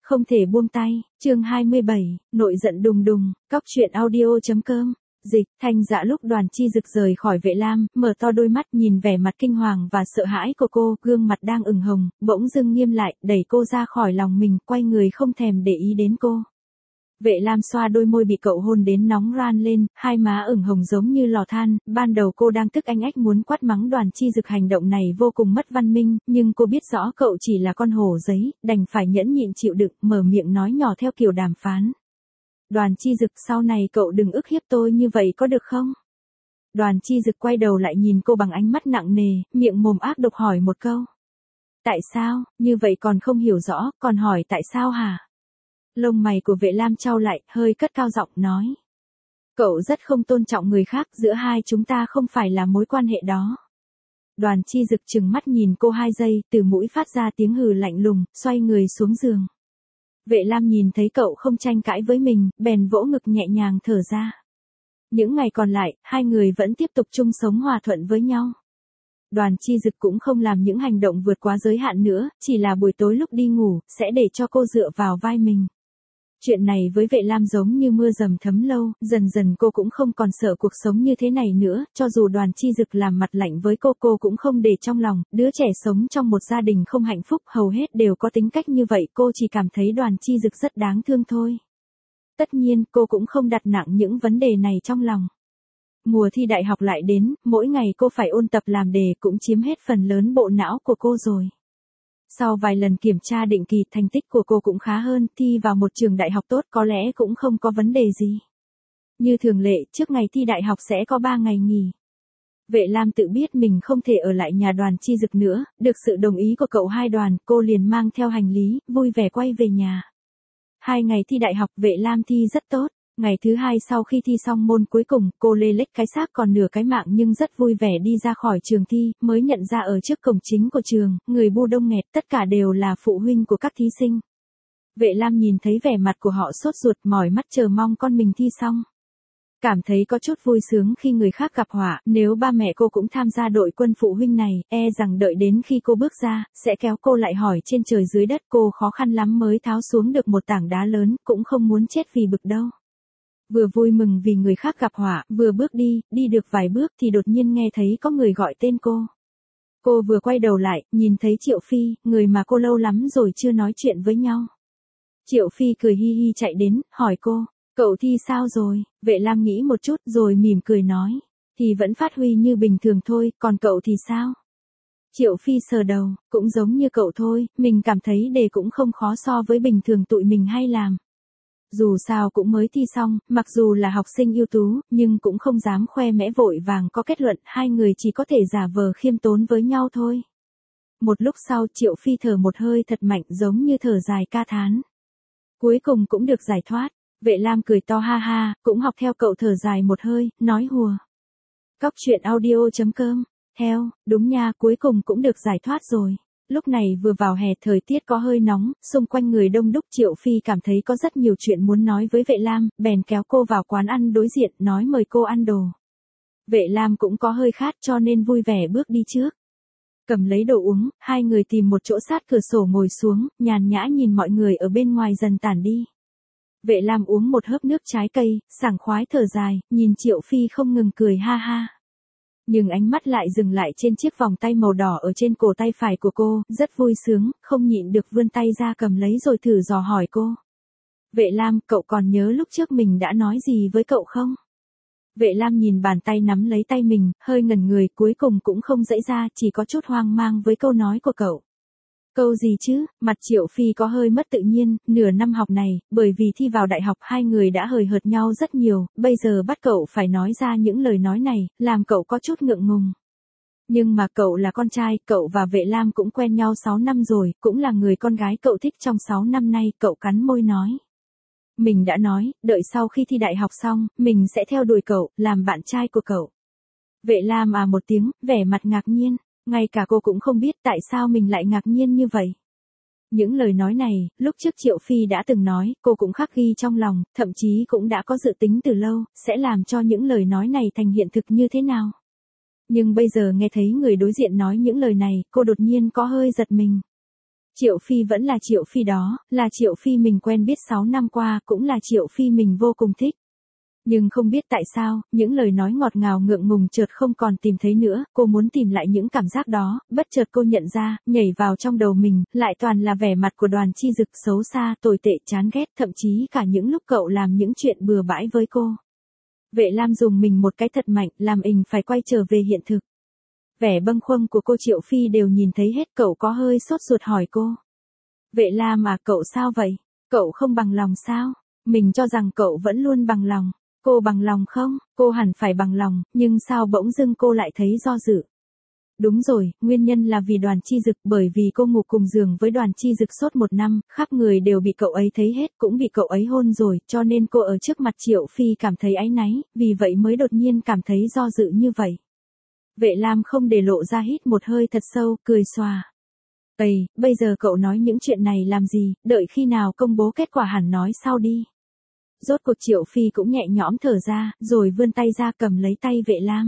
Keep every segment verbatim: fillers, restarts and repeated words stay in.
Không thể buông tay, chương hai mươi bảy, nội giận đùng đùng, cóc truyện audio.com. Dịch, Thanh Dạ lúc Đoàn Chi Dực rời khỏi Vệ Lam, mở to đôi mắt nhìn vẻ mặt kinh hoàng và sợ hãi của cô, gương mặt đang ửng hồng, bỗng dưng nghiêm lại, đẩy cô ra khỏi lòng mình, quay người không thèm để ý đến cô. Vệ Lam xoa đôi môi bị cậu hôn đến nóng ran lên, hai má ửng hồng giống như lò than, ban đầu cô đang tức anh ách muốn quát mắng Đoàn Chi Dực hành động này vô cùng mất văn minh, nhưng cô biết rõ cậu chỉ là con hổ giấy, đành phải nhẫn nhịn chịu đựng, mở miệng nói nhỏ theo kiểu đàm phán. Đoàn Chi Dực, sau này cậu đừng ức hiếp tôi như vậy có được không? Đoàn Chi Dực quay đầu lại nhìn cô bằng ánh mắt nặng nề, miệng mồm ác độc hỏi một câu. Tại sao, như vậy còn không hiểu rõ, còn hỏi tại sao hả? Lông mày của Vệ Lam chau lại, hơi cất cao giọng nói. Cậu rất không tôn trọng người khác, giữa hai chúng ta không phải là mối quan hệ đó. Đoàn Chi Dực trừng mắt nhìn cô hai giây, từ mũi phát ra tiếng hừ lạnh lùng, xoay người xuống giường. Vệ Lam nhìn thấy cậu không tranh cãi với mình, bèn vỗ ngực nhẹ nhàng thở ra. Những ngày còn lại, hai người vẫn tiếp tục chung sống hòa thuận với nhau. Đoàn Chi Dực cũng không làm những hành động vượt quá giới hạn nữa, chỉ là buổi tối lúc đi ngủ, sẽ để cho cô dựa vào vai mình. Chuyện này với Vệ Lam giống như mưa dầm thấm lâu, dần dần cô cũng không còn sợ cuộc sống như thế này nữa, cho dù Đoàn Chi Dực làm mặt lạnh với cô cô cũng không để trong lòng, đứa trẻ sống trong một gia đình không hạnh phúc hầu hết đều có tính cách như vậy, cô chỉ cảm thấy Đoàn Chi Dực rất đáng thương thôi. Tất nhiên, cô cũng không đặt nặng những vấn đề này trong lòng. Mùa thi đại học lại đến, mỗi ngày cô phải ôn tập làm đề cũng chiếm hết phần lớn bộ não của cô rồi. Sau vài lần kiểm tra định kỳ, thành tích của cô cũng khá hơn, thi vào một trường đại học tốt có lẽ cũng không có vấn đề gì. Như thường lệ, trước ngày thi đại học sẽ có ba ngày nghỉ. Vệ Lam tự biết mình không thể ở lại nhà Đoàn Chi Dực nữa, được sự đồng ý của cậu hai Đoàn, cô liền mang theo hành lý, vui vẻ quay về nhà. Hai ngày thi đại học, Vệ Lam thi rất tốt. Ngày thứ hai sau khi thi xong môn cuối cùng, cô lê lết cái xác còn nửa cái mạng nhưng rất vui vẻ đi ra khỏi trường thi, mới nhận ra ở trước cổng chính của trường, người bu đông nghẹt, tất cả đều là phụ huynh của các thí sinh. Vệ Lam nhìn thấy vẻ mặt của họ sốt ruột, mỏi mắt chờ mong con mình thi xong. Cảm thấy có chút vui sướng khi người khác gặp họa, nếu ba mẹ cô cũng tham gia đội quân phụ huynh này, e rằng đợi đến khi cô bước ra, sẽ kéo cô lại hỏi trên trời dưới đất, cô khó khăn lắm mới tháo xuống được một tảng đá lớn, cũng không muốn chết vì bực đâu. Vừa vui mừng vì người khác gặp họa, vừa bước đi, đi được vài bước thì đột nhiên nghe thấy có người gọi tên cô. Cô vừa quay đầu lại, nhìn thấy Triệu Phi, người mà cô lâu lắm rồi chưa nói chuyện với nhau. Triệu Phi cười hi hi chạy đến, hỏi cô, cậu thi sao rồi? Vệ Lam nghĩ một chút rồi mỉm cười nói, thì vẫn phát huy như bình thường thôi, còn cậu thì sao? Triệu Phi sờ đầu, cũng giống như cậu thôi, mình cảm thấy đề cũng không khó so với bình thường tụi mình hay làm. Dù sao cũng mới thi xong, mặc dù là học sinh ưu tú, nhưng cũng không dám khoe mẽ vội vàng có kết luận, hai người chỉ có thể giả vờ khiêm tốn với nhau thôi. Một lúc sau Triệu Phi thở một hơi thật mạnh giống như thở dài ca thán. Cuối cùng cũng được giải thoát, Vệ Lam cười to ha ha, cũng học theo cậu thở dài một hơi, nói hùa. Cóc truyện audio.com, theo, đúng nha, cuối cùng cũng được giải thoát rồi. Lúc này vừa vào hè thời tiết có hơi nóng, xung quanh người đông đúc, Triệu Phi cảm thấy có rất nhiều chuyện muốn nói với Vệ Lam, bèn kéo cô vào quán ăn đối diện, nói mời cô ăn đồ. Vệ Lam cũng có hơi khát cho nên vui vẻ bước đi trước. Cầm lấy đồ uống, hai người tìm một chỗ sát cửa sổ ngồi xuống, nhàn nhã nhìn mọi người ở bên ngoài dần tản đi. Vệ Lam uống một hớp nước trái cây, sảng khoái thở dài, nhìn Triệu Phi không ngừng cười ha ha. Nhưng ánh mắt lại dừng lại trên chiếc vòng tay màu đỏ ở trên cổ tay phải của cô, rất vui sướng, không nhịn được vươn tay ra cầm lấy rồi thử dò hỏi cô. Vệ Lam, cậu còn nhớ lúc trước mình đã nói gì với cậu không? Vệ Lam nhìn bàn tay nắm lấy tay mình, hơi ngẩn người, cuối cùng cũng không dãy ra, chỉ có chút hoang mang với câu nói của cậu. Câu gì chứ? Mặt Triệu Phi có hơi mất tự nhiên, nửa năm học này, bởi vì thi vào đại học hai người đã hời hợt nhau rất nhiều, bây giờ bắt cậu phải nói ra những lời nói này, làm cậu có chút ngượng ngùng. Nhưng mà cậu là con trai, cậu và Vệ Lam cũng quen nhau sáu năm rồi, cũng là người con gái cậu thích trong sáu năm nay, cậu cắn môi nói. Mình đã nói, đợi sau khi thi đại học xong, mình sẽ theo đuổi cậu, làm bạn trai của cậu. Vệ Lam à một tiếng, vẻ mặt ngạc nhiên. Ngay cả cô cũng không biết tại sao mình lại ngạc nhiên như vậy. Những lời nói này, lúc trước Triệu Phi đã từng nói, cô cũng khắc ghi trong lòng, thậm chí cũng đã có dự tính từ lâu, sẽ làm cho những lời nói này thành hiện thực như thế nào. Nhưng bây giờ nghe thấy người đối diện nói những lời này, cô đột nhiên có hơi giật mình. Triệu Phi vẫn là Triệu Phi đó, là Triệu Phi mình quen biết sáu năm qua, cũng là Triệu Phi mình vô cùng thích. Nhưng không biết tại sao, những lời nói ngọt ngào ngượng ngùng chợt không còn tìm thấy nữa, cô muốn tìm lại những cảm giác đó, bất chợt cô nhận ra, nhảy vào trong đầu mình, lại toàn là vẻ mặt của Đoàn Chi Dực xấu xa, tồi tệ, chán ghét, thậm chí cả những lúc cậu làm những chuyện bừa bãi với cô. Vệ Lam dùng mình một cái thật mạnh, làm ình phải quay trở về hiện thực. Vẻ bâng khuâng của cô Triệu Phi đều nhìn thấy hết, cậu có hơi sốt ruột hỏi cô. Vệ Lam à, cậu sao vậy? Cậu không bằng lòng sao? Mình cho rằng cậu vẫn luôn bằng lòng. Cô bằng lòng không? Cô hẳn phải bằng lòng, nhưng sao bỗng dưng cô lại thấy do dự? Đúng rồi, nguyên nhân là vì Đoàn Chi Dực, bởi vì cô ngủ cùng giường với Đoàn Chi Dực suốt một năm, khắp người đều bị cậu ấy thấy hết, cũng bị cậu ấy hôn rồi, cho nên cô ở trước mặt Triệu Phi cảm thấy áy náy, vì vậy mới đột nhiên cảm thấy do dự như vậy. Vệ Lam không để lộ ra, hít một hơi thật sâu, cười xòa. Ây, bây giờ cậu nói những chuyện này làm gì, đợi khi nào công bố kết quả hẳn nói sau đi. Rốt cuộc Triệu Phi cũng nhẹ nhõm thở ra, rồi vươn tay ra cầm lấy tay Vệ Lam.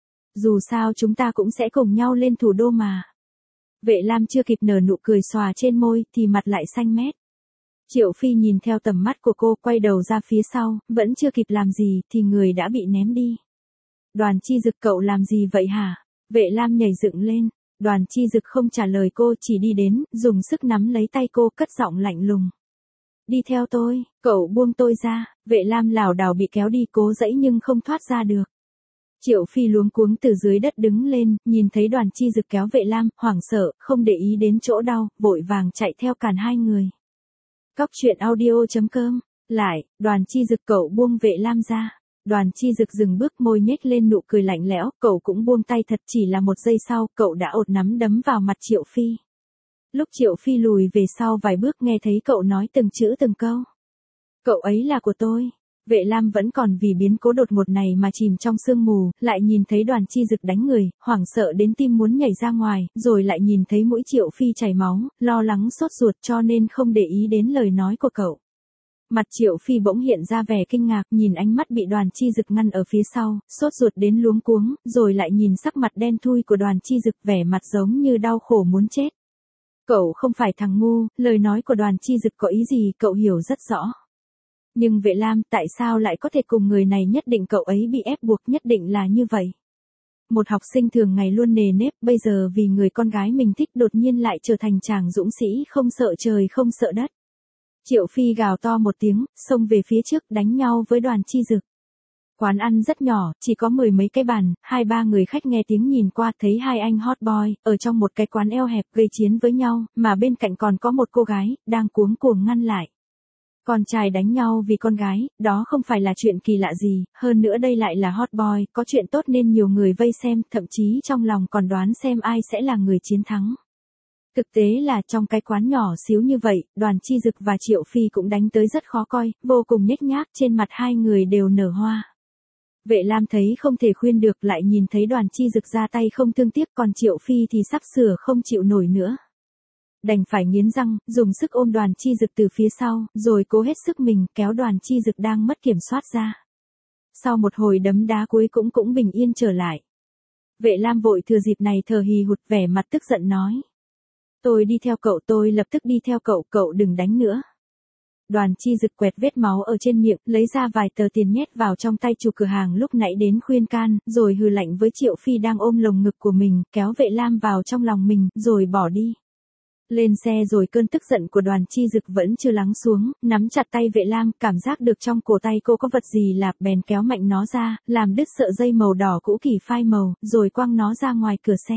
Dù sao chúng ta cũng sẽ cùng nhau lên thủ đô mà. Vệ Lam chưa kịp nở nụ cười xòa trên môi, thì mặt lại xanh mét. Triệu Phi nhìn theo tầm mắt của cô, quay đầu ra phía sau, vẫn chưa kịp làm gì, thì người đã bị ném đi. Đoàn Chi Dực, cậu làm gì vậy hả? Vệ Lam nhảy dựng lên. Đoàn Chi Dực không trả lời cô, chỉ đi đến, dùng sức nắm lấy tay cô, cất giọng lạnh lùng. Đi theo tôi, cậu buông tôi ra. Vệ Lam lảo đảo bị kéo đi, cố dãy nhưng không thoát ra được. Triệu Phi luống cuống từ dưới đất đứng lên, nhìn thấy Đoàn Chi Dực kéo Vệ Lam, hoảng sợ, không để ý đến chỗ đau, vội vàng chạy theo cản hai người. Cóc truyện audio chấm com. Lại, Đoàn Chi Dực, cậu buông Vệ Lam ra. Đoàn Chi Dực dừng bước, môi nhếch lên nụ cười lạnh lẽo, cậu cũng buông tay thật, chỉ là một giây sau, cậu đã ột nắm đấm vào mặt Triệu Phi. Lúc Triệu Phi lùi về sau vài bước, nghe thấy cậu nói từng chữ từng câu. Cậu ấy là của tôi. Vệ Lam vẫn còn vì biến cố đột ngột này mà chìm trong sương mù, lại nhìn thấy Đoàn Chi Dực đánh người, hoảng sợ đến tim muốn nhảy ra ngoài, rồi lại nhìn thấy mũi Triệu Phi chảy máu, lo lắng sốt ruột cho nên không để ý đến lời nói của cậu. Mặt Triệu Phi bỗng hiện ra vẻ kinh ngạc, nhìn ánh mắt bị Đoàn Chi Dực ngăn ở phía sau, sốt ruột đến luống cuống, rồi lại nhìn sắc mặt đen thui của Đoàn Chi Dực, vẻ mặt giống như đau khổ muốn chết. Cậu không phải thằng ngu, lời nói của Đoàn Chi Dực có ý gì cậu hiểu rất rõ. Nhưng Vệ Lam, tại sao lại có thể cùng người này, nhất định cậu ấy bị ép buộc, nhất định là như vậy. Một học sinh thường ngày luôn nề nếp, bây giờ vì người con gái mình thích đột nhiên lại trở thành chàng dũng sĩ không sợ trời không sợ đất. Triệu Phi gào to một tiếng, xông về phía trước đánh nhau với Đoàn Chi Dực. Quán ăn rất nhỏ, chỉ có mười mấy cái bàn, hai ba người khách nghe tiếng nhìn qua thấy hai anh hot boy, ở trong một cái quán eo hẹp gây chiến với nhau, mà bên cạnh còn có một cô gái, đang cuống cuồng ngăn lại. Con trai đánh nhau vì con gái, đó không phải là chuyện kỳ lạ gì, hơn nữa đây lại là hot boy, có chuyện tốt nên nhiều người vây xem, thậm chí trong lòng còn đoán xem ai sẽ là người chiến thắng. Thực tế là trong cái quán nhỏ xíu như vậy, Đoàn Chi Dực và Triệu Phi cũng đánh tới rất khó coi, vô cùng nhếch nhác, trên mặt hai người đều nở hoa. Vệ Lam thấy không thể khuyên được, lại nhìn thấy Đoàn Chi Dực ra tay không thương tiếc, còn Triệu Phi thì sắp sửa không chịu nổi nữa. Đành phải nghiến răng, dùng sức ôm Đoàn Chi Dực từ phía sau, rồi cố hết sức mình kéo Đoàn Chi Dực đang mất kiểm soát ra. Sau một hồi đấm đá cuối cũng cũng bình yên trở lại. Vệ Lam vội thừa dịp này thở hì hụt, vẻ mặt tức giận nói. Tôi đi theo cậu, tôi lập tức đi theo cậu, cậu đừng đánh nữa. Đoàn Chi Dực quẹt vết máu ở trên miệng, lấy ra vài tờ tiền nhét vào trong tay chủ cửa hàng lúc nãy đến khuyên can, rồi hừ lạnh với Triệu Phi đang ôm lồng ngực của mình, kéo Vệ Lam vào trong lòng mình, rồi bỏ đi. Lên xe rồi cơn tức giận của Đoàn Chi Dực vẫn chưa lắng xuống, nắm chặt tay Vệ Lam, cảm giác được trong cổ tay cô có vật gì lạp, bèn kéo mạnh nó ra, làm đứt sợi dây màu đỏ cũ kỹ phai màu, rồi quăng nó ra ngoài cửa xe.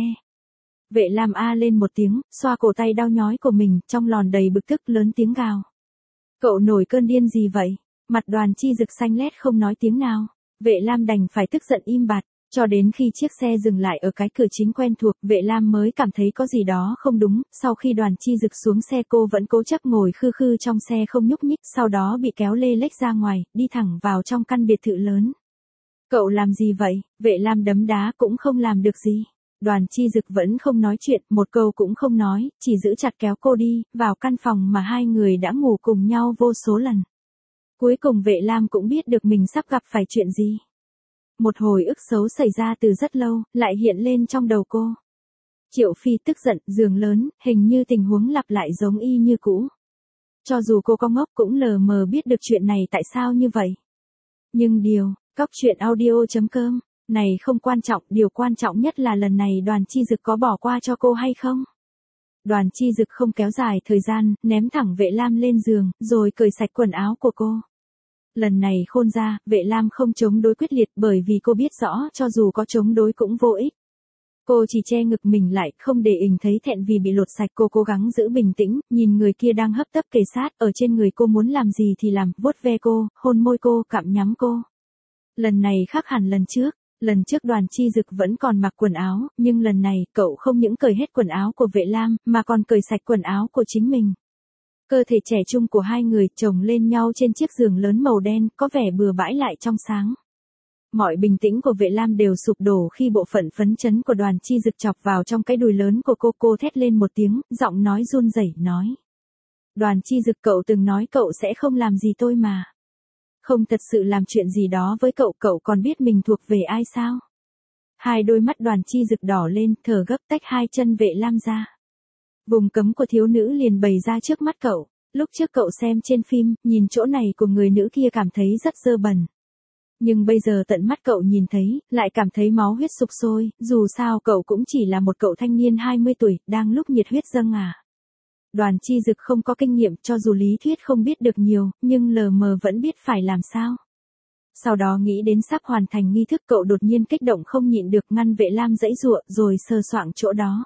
Vệ Lam a lên một tiếng, xoa cổ tay đau nhói của mình, trong lòn đầy bực tức, lớn tiếng gào. Cậu nổi cơn điên gì vậy? Mặt Đoàn Chi Dực xanh lét không nói tiếng nào. Vệ Lam đành phải tức giận im bặt, cho đến khi chiếc xe dừng lại ở cái cửa chính quen thuộc, Vệ Lam mới cảm thấy có gì đó không đúng. Sau khi Đoàn Chi Dực xuống xe, cô vẫn cố chấp ngồi khư khư trong xe không nhúc nhích, sau đó bị kéo lê lếch ra ngoài, đi thẳng vào trong căn biệt thự lớn. Cậu làm gì vậy? Vệ Lam đấm đá cũng không làm được gì. Đoàn Chi Dực vẫn không nói chuyện, một câu cũng không nói, chỉ giữ chặt kéo cô đi, vào căn phòng mà hai người đã ngủ cùng nhau vô số lần. Cuối cùng Vệ Lam cũng biết được mình sắp gặp phải chuyện gì. Một hồi ức xấu xảy ra từ rất lâu, lại hiện lên trong đầu cô. Triệu Phi tức giận, giường lớn, hình như tình huống lặp lại giống y như cũ. Cho dù cô có ngốc cũng lờ mờ biết được chuyện này tại sao như vậy. Nhưng điều, cóc truyện audio chấm com, này không quan trọng, điều quan trọng nhất là lần này Đoàn Chi Dực có bỏ qua cho cô hay không? Đoàn Chi Dực không kéo dài thời gian, ném thẳng Vệ Lam lên giường, rồi cởi sạch quần áo của cô. Lần này khôn ra, Vệ Lam không chống đối quyết liệt bởi vì cô biết rõ cho dù có chống đối cũng vô ích. Cô chỉ che ngực mình lại, không để ình thấy thẹn vì bị lột sạch. Cô cố gắng giữ bình tĩnh, nhìn người kia đang hấp tấp kề sát, ở trên người cô muốn làm gì thì làm, vuốt ve cô, hôn môi cô, cặm nhắm cô. Lần này khác hẳn lần trước, lần trước Đoàn Chi Dực vẫn còn mặc quần áo, nhưng lần này, cậu không những cởi hết quần áo của Vệ Lam, mà còn cởi sạch quần áo của chính mình. Cơ thể trẻ trung của hai người chồng lên nhau trên chiếc giường lớn màu đen, có vẻ bừa bãi lại trong sáng. Mọi bình tĩnh của Vệ Lam đều sụp đổ khi bộ phận phấn chấn của Đoàn Chi Dực chọc vào trong cái đùi lớn của cô. Cô thét lên một tiếng, giọng nói run rẩy nói. Đoàn Chi Dực, cậu từng nói cậu sẽ không làm gì tôi mà. Không thật sự làm chuyện gì đó với cậu, cậu còn biết mình thuộc về ai sao? Hai đôi mắt Đoàn Chi Dực đỏ lên, thở gấp, tách hai chân Vệ Lam ra. Vùng cấm của thiếu nữ liền bày ra trước mắt cậu. Lúc trước cậu xem trên phim, nhìn chỗ này của người nữ kia cảm thấy rất dơ bẩn. Nhưng bây giờ tận mắt cậu nhìn thấy, lại cảm thấy máu huyết sục sôi, dù sao cậu cũng chỉ là một cậu thanh niên hai mươi tuổi, đang lúc nhiệt huyết dâng à. Đoàn Chi Dực không có kinh nghiệm, cho dù lý thuyết không biết được nhiều, nhưng lờ mờ vẫn biết phải làm sao. Sau đó nghĩ đến sắp hoàn thành nghi thức, cậu đột nhiên kích động không nhịn được, ngăn Vệ Lam giãy giụa, rồi sờ soạng chỗ đó.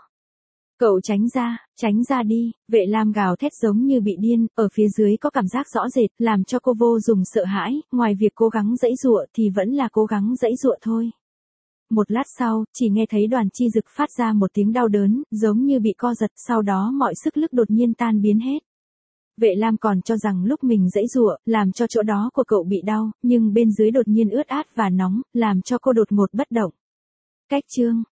Cậu tránh ra, tránh ra đi, Vệ Lam gào thét giống như bị điên, ở phía dưới có cảm giác rõ rệt, làm cho cô vô cùng sợ hãi, ngoài việc cố gắng giãy giụa thì vẫn là cố gắng giãy giụa thôi. Một lát sau, chỉ nghe thấy Đoàn Chi Dực phát ra một tiếng đau đớn, giống như bị co giật, sau đó mọi sức lực đột nhiên tan biến hết. Vệ Lam còn cho rằng lúc mình giãy giụa, làm cho chỗ đó của cậu bị đau, nhưng bên dưới đột nhiên ướt át và nóng, làm cho cô đột ngột bất động. Cách chương